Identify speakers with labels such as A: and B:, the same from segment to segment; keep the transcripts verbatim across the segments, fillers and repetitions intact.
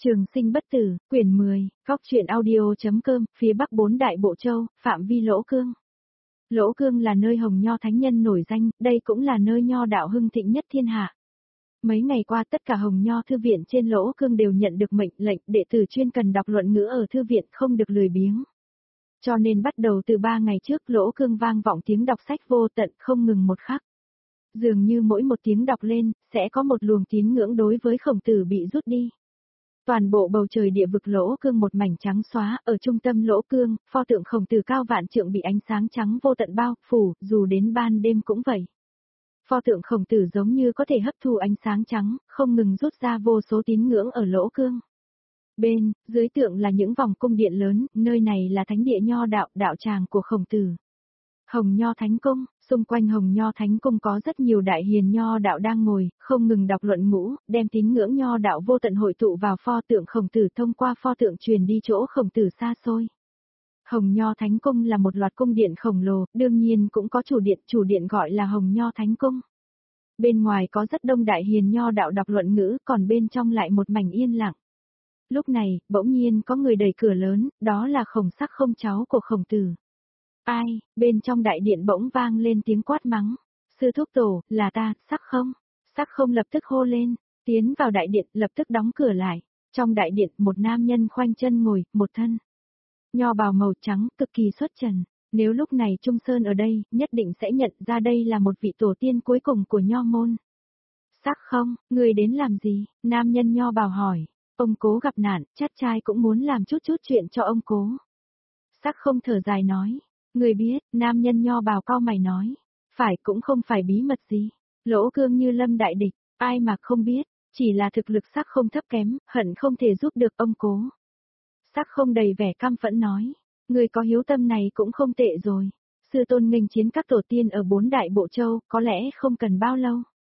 A: Trường sinh bất tử, quyển mười, góc truyện audio.com, phía bắc bốn đại bộ châu, phạm vi Lỗ Cương. Lỗ Cương là nơi Hồng Nho Thánh Nhân nổi danh, đây cũng là nơi Nho đạo hưng thịnh nhất thiên hạ. Mấy ngày qua tất cả Hồng Nho thư viện trên Lỗ Cương đều nhận được mệnh lệnh đệ tử chuyên cần đọc luận ngữ ở thư viện không được lười biếng. Cho nên bắt đầu từ ba ngày trước Lỗ Cương vang vọng tiếng đọc sách vô tận không ngừng một khắc. Dường như mỗi một tiếng đọc lên, sẽ có một luồng tín ngưỡng đối với Khổng Tử bị rút đi. Toàn bộ bầu trời địa vực Lỗ Cương một mảnh trắng xóa, ở trung tâm Lỗ Cương, pho tượng Khổng Tử cao vạn trượng bị ánh sáng trắng vô tận bao phủ, dù đến ban đêm cũng vậy. Pho tượng Khổng Tử giống như có thể hấp thu ánh sáng trắng, không ngừng rút ra vô số tín ngưỡng ở Lỗ Cương. Bên, dưới tượng là những vòng cung điện lớn, nơi này là thánh địa Nho đạo, đạo tràng của Khổng Tử. Hồng Nho Thánh Cung, xung quanh Hồng Nho Thánh Cung có rất nhiều đại hiền Nho đạo đang ngồi, không ngừng đọc luận ngũ, đem tín ngưỡng Nho đạo vô tận hội tụ vào pho tượng Khổng Tử thông qua pho tượng truyền đi chỗ Khổng Tử xa xôi. Hồng Nho Thánh Cung là một loạt cung điện khổng lồ, đương nhiên cũng có chủ điện, chủ điện gọi là Hồng Nho Thánh Cung. Bên ngoài có rất đông đại hiền Nho đạo đọc luận ngữ, còn bên trong lại một mảnh yên lặng. Lúc này, bỗng nhiên có người đẩy cửa lớn, đó là Khổng Sắc Không cháu của Khổng Tử. Ai, bên trong đại điện bỗng vang lên tiếng quát mắng. Sư thúc tổ, là ta, Sắc Không. Sắc Không lập tức hô lên, tiến vào đại điện, lập tức đóng cửa lại. Trong đại điện, một nam nhân khoanh chân ngồi, một thân nho bào màu trắng, cực kỳ xuất trần. Nếu lúc này Trung Sơn ở đây, nhất định sẽ nhận ra đây là một vị tổ tiên cuối cùng của nho môn. Sắc Không, người đến làm gì? Nam nhân nho bào hỏi. Ông cố gặp nạn, chát trai cũng muốn làm chút chút chuyện cho ông cố. Sắc Không thở dài nói. Người biết, nam nhân nho bào cau mày nói. Phải cũng không phải bí mật gì. Lỗ Cương như lâm đại địch, ai mà không biết, chỉ là thực lực Sắc Không thấp kém, hận không thể giúp được ông cố. Sắc Không đầy vẻ căm phẫn nói. Người có hiếu tâm này cũng không tệ rồi. Sư tôn nghênh chiến các tổ tiên ở bốn đại bộ châu, có lẽ không cần bao lâu.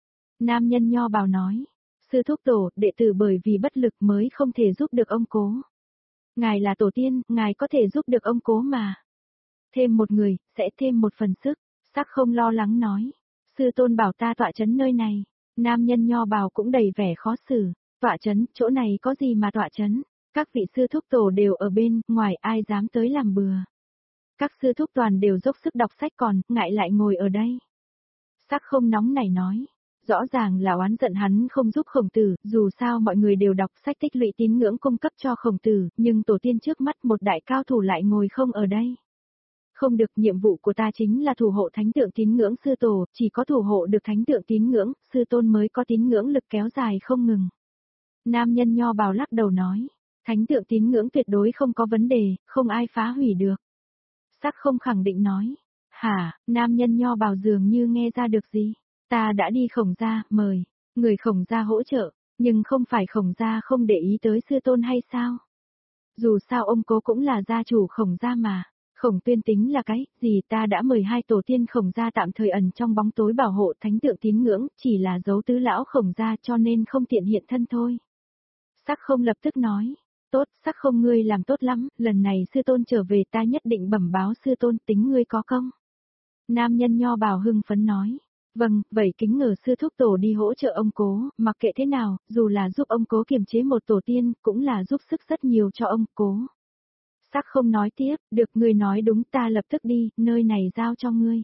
A: Nam nhân nho bào nói. Sư thúc tổ, đệ tử bởi vì bất lực mới không thể giúp được ông cố. Ngài là tổ tiên, ngài có thể giúp được ông cố mà. Thêm một người, sẽ thêm một phần sức. Sắc Không lo lắng nói. Sư tôn bảo ta tọa chấn nơi này. Nam nhân nho bào cũng đầy vẻ khó xử. Tọa chấn, chỗ này có gì mà tọa chấn? Các vị sư thúc tổ đều ở bên, ngoài ai dám tới làm bừa. Các sư thúc toàn đều dốc sức đọc sách còn, ngại lại ngồi ở đây. Sắc Không nóng nảy nói. Rõ ràng là oán giận hắn không giúp Khổng Tử, dù sao mọi người đều đọc sách tích lũy tín ngưỡng cung cấp cho Khổng Tử, nhưng tổ tiên trước mắt một đại cao thủ lại ngồi không ở đây. Không được, nhiệm vụ của ta chính là thủ hộ thánh tượng tín ngưỡng sư tổ, chỉ có thủ hộ được thánh tượng tín ngưỡng, sư tôn mới có tín ngưỡng lực kéo dài không ngừng. Nam nhân nho bào lắc đầu nói, thánh tượng tín ngưỡng tuyệt đối không có vấn đề, không ai phá hủy được. Sắc Không khẳng định nói, hả, nam nhân nho bào dường như nghe ra được gì, ta đã đi Khổng gia, mời, người Khổng gia hỗ trợ, nhưng không phải Khổng gia không để ý tới sư tôn hay sao? Dù sao ông cố cũng là gia chủ Khổng gia mà. Khổng Tuyên tính là cái gì, ta đã mời hai tổ tiên Khổng gia tạm thời ẩn trong bóng tối bảo hộ thánh tượng tín ngưỡng, chỉ là giấu tứ lão Khổng gia cho nên không tiện hiện thân thôi. Sắc Không lập tức nói, tốt, Sắc Không ngươi làm tốt lắm, lần này sư tôn trở về ta nhất định bẩm báo sư tôn, tính ngươi có công. Nam nhân nho bào hưng phấn nói, vâng, vậy kính ngờ sư thúc tổ đi hỗ trợ ông cố, mặc kệ thế nào, dù là giúp ông cố kiềm chế một tổ tiên, cũng là giúp sức rất nhiều cho ông cố. Sắc Không nói tiếp, được, ngươi nói đúng, ta lập tức đi, nơi này giao cho ngươi.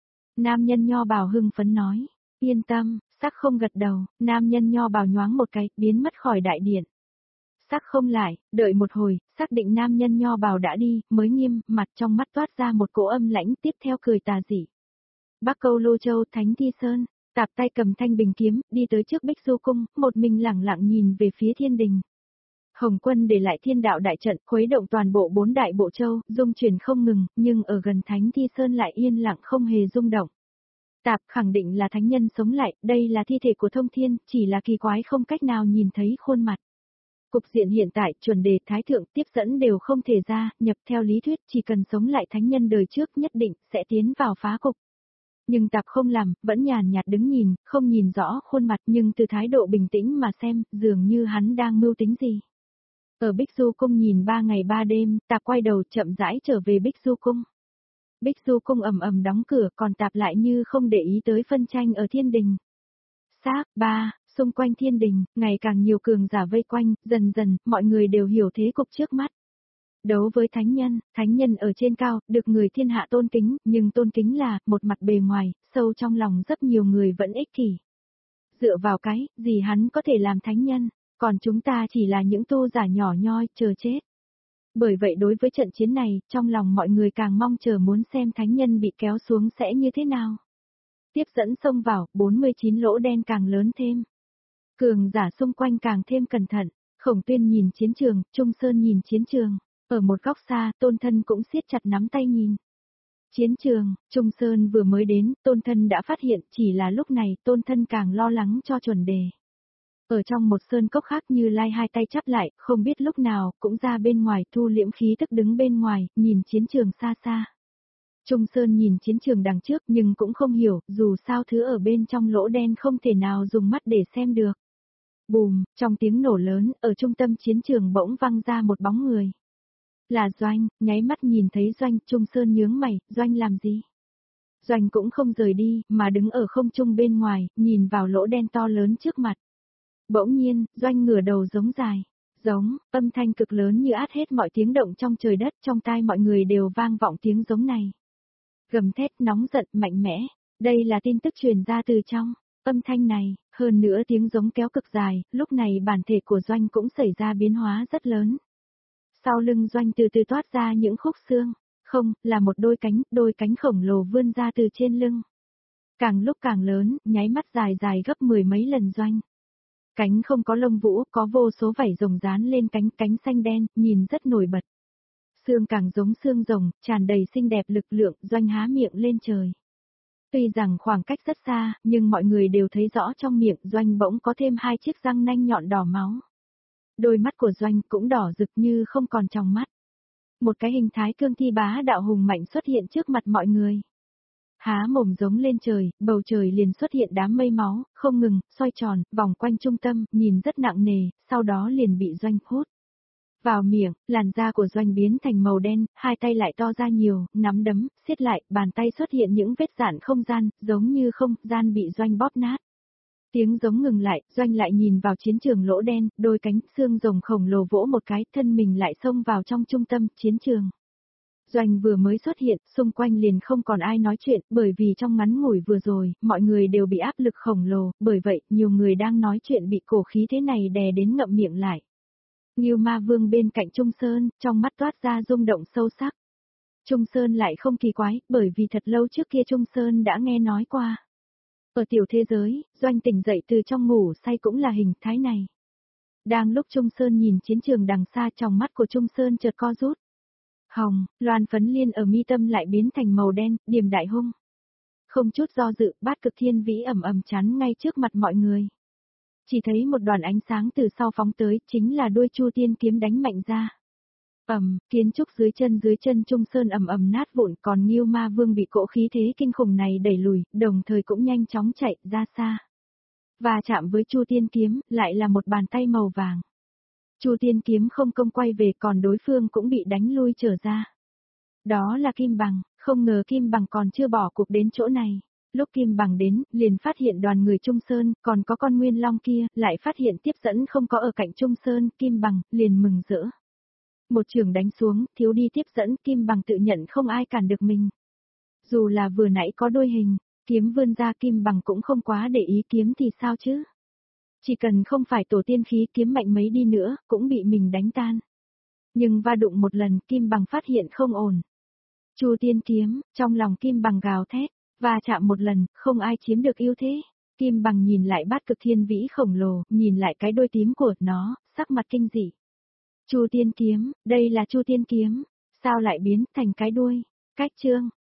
A: Nam nhân nho bào hưng phấn nói, yên tâm. Sắc Không gật đầu, nam nhân nho bào nhoáng một cái, biến mất khỏi đại điện. Sắc Không lại, đợi một hồi, xác định nam nhân nho bào đã đi, mới nghiêm, mặt trong mắt toát ra một cỗ âm lãnh, tiếp theo cười tà dị. Bắc Câu Lô Châu, Thánh Thi Sơn, Tạp tay cầm thanh bình kiếm, đi tới trước Bích Du Cung, một mình lẳng lặng nhìn về phía thiên đình. Hồng Quân để lại thiên đạo đại trận, khuấy động toàn bộ bốn đại bộ châu, dung chuyển không ngừng, nhưng ở gần Thánh Thi Sơn lại yên lặng không hề rung động. Tạp khẳng định là thánh nhân sống lại, đây là thi thể của Thông Thiên, chỉ là kỳ quái không cách nào nhìn thấy khuôn mặt. Cục diện hiện tại, chuẩn đề, thái thượng, tiếp dẫn đều không thể ra, nhập theo lý thuyết chỉ cần sống lại thánh nhân đời trước nhất định sẽ tiến vào phá cục. Nhưng Tạp không làm, vẫn nhàn nhạt đứng nhìn, không nhìn rõ khuôn mặt nhưng từ thái độ bình tĩnh mà xem, dường như hắn đang mưu tính gì. Ở Bích Du Cung nhìn ba ngày ba đêm, Tạp quay đầu chậm rãi trở về Bích Du Cung. Bích Du Cung ầm ầm đóng cửa, còn Tạp lại như không để ý tới phân tranh ở thiên đình. Xác, ba, Xung quanh thiên đình, ngày càng nhiều cường giả vây quanh, dần dần, mọi người đều hiểu thế cục trước mắt. Đấu với thánh nhân, thánh nhân ở trên cao, được người thiên hạ tôn kính, nhưng tôn kính là, một mặt bề ngoài, sâu trong lòng rất nhiều người vẫn ích kỷ. Dựa vào cái, gì hắn có thể làm thánh nhân, còn chúng ta chỉ là những tu giả nhỏ nhoi, chờ chết. Bởi vậy đối với trận chiến này, trong lòng mọi người càng mong chờ muốn xem thánh nhân bị kéo xuống sẽ như thế nào. Tiếp dẫn xông vào, bốn mươi chín lỗ đen càng lớn thêm. Cường giả xung quanh càng thêm cẩn thận, Khổng Tuyên nhìn chiến trường, Trung Sơn nhìn chiến trường, ở một góc xa, Tôn Thân cũng siết chặt nắm tay nhìn. Chiến trường, Trung Sơn vừa mới đến, Tôn Thân đã phát hiện, chỉ là lúc này, Tôn Thân càng lo lắng cho chuẩn đề. Ở trong một sơn cốc khác Như Lai hai tay chắp lại, không biết lúc nào, cũng ra bên ngoài thu liễm khí tức đứng bên ngoài, nhìn chiến trường xa xa. Trung Sơn nhìn chiến trường đằng trước nhưng cũng không hiểu, dù sao thứ ở bên trong lỗ đen không thể nào dùng mắt để xem được. Bùm, trong tiếng nổ lớn, ở trung tâm chiến trường bỗng văng ra một bóng người. Là Doanh, nháy mắt nhìn thấy Doanh, Trung Sơn nhướng mày, Doanh làm gì? Doanh cũng không rời đi, mà đứng ở không trung bên ngoài, nhìn vào lỗ đen to lớn trước mặt. Bỗng nhiên, Doanh ngửa đầu giống dài. Giống, âm thanh cực lớn như át hết mọi tiếng động trong trời đất, trong tai mọi người đều vang vọng tiếng giống này. Gầm thét nóng giận, mạnh mẽ, đây là tin tức truyền ra từ trong âm thanh này, hơn nữa tiếng giống kéo cực dài, lúc này bản thể của Doanh cũng xảy ra biến hóa rất lớn. Sau lưng Doanh từ từ toát ra những khúc xương, không, là một đôi cánh, đôi cánh khổng lồ vươn ra từ trên lưng. Càng lúc càng lớn, nháy mắt dài dài gấp mười mấy lần Doanh. Cánh không có lông vũ, có vô số vảy rồng dán lên cánh, cánh xanh đen, nhìn rất nổi bật. Xương càng giống xương rồng, tràn đầy xinh đẹp lực lượng, Doanh há miệng lên trời. Tuy rằng khoảng cách rất xa, nhưng mọi người đều thấy rõ trong miệng Doanh bỗng có thêm hai chiếc răng nanh nhọn đỏ máu. Đôi mắt của Doanh cũng đỏ rực như không còn trong mắt. Một cái hình thái cương thi bá đạo hùng mạnh xuất hiện trước mặt mọi người. Há mồm giống lên trời, bầu trời liền xuất hiện đám mây máu, không ngừng, xoay tròn, vòng quanh trung tâm, nhìn rất nặng nề, sau đó liền bị Doanh hút. Vào miệng, làn da của Doanh biến thành màu đen, hai tay lại to ra nhiều, nắm đấm, siết lại, bàn tay xuất hiện những vết dạn không gian, giống như không gian bị Doanh bóp nát. Tiếng giống ngừng lại, Doanh lại nhìn vào chiến trường lỗ đen, đôi cánh xương rồng khổng lồ vỗ một cái, thân mình lại xông vào trong trung tâm chiến trường. Doanh vừa mới xuất hiện, xung quanh liền không còn ai nói chuyện, bởi vì trong ngắn ngủi vừa rồi, mọi người đều bị áp lực khổng lồ, bởi vậy, nhiều người đang nói chuyện bị cổ khí thế này đè đến ngậm miệng lại. Ngưu Ma Vương bên cạnh Trung Sơn, trong mắt toát ra rung động sâu sắc. Trung Sơn lại không kỳ quái, bởi vì thật lâu trước kia Trung Sơn đã nghe nói qua. Ở tiểu thế giới, Doanh tỉnh dậy từ trong ngủ say cũng là hình thái này. Đang lúc Trung Sơn nhìn chiến trường đằng xa, trong mắt của Trung Sơn chợt co rút. Hồng, loan phấn liên ở mi tâm lại biến thành màu đen, điềm đại hung. Không chút do dự, bát cực thiên vĩ ầm ầm chắn ngay trước mặt mọi người. Chỉ thấy một đoàn ánh sáng từ sau phóng tới, chính là đuôi Chu Tiên kiếm đánh mạnh ra. Ầm, kiến trúc dưới chân dưới chân Trung Sơn ầm ầm nát vụn, còn Ngưu Ma Vương bị cỗ khí thế kinh khủng này đẩy lùi, đồng thời cũng nhanh chóng chạy ra xa. Và chạm với Chu Tiên kiếm, lại là một bàn tay màu vàng. Chu Tiên kiếm không công quay về, còn đối phương cũng bị đánh lui trở ra. Đó là Kim Bằng, không ngờ Kim Bằng còn chưa bỏ cuộc đến chỗ này. Lúc Kim Bằng đến, liền phát hiện đoàn người Trung Sơn, còn có con Nguyên Long kia, lại phát hiện tiếp dẫn không có ở cạnh Trung Sơn, Kim Bằng, liền mừng rỡ. Một trường đánh xuống, thiếu đi tiếp dẫn, Kim Bằng tự nhận không ai cản được mình. Dù là vừa nãy có đôi hình, kiếm vươn ra Kim Bằng cũng không quá để ý kiếm thì sao chứ. Chỉ cần không phải tổ tiên khí kiếm mạnh mấy đi nữa, cũng bị mình đánh tan. Nhưng va đụng một lần, Kim Bằng phát hiện không ổn. Chu Tiên kiếm, trong lòng Kim Bằng gào thét, và chạm một lần, không ai chiếm được ưu thế. Kim Bằng nhìn lại bát cực thiên vĩ khổng lồ, nhìn lại cái đôi tím của nó, sắc mặt kinh dị. Chu Tiên kiếm, đây là Chu Tiên kiếm, sao lại biến thành cái đuôi? Cách chương,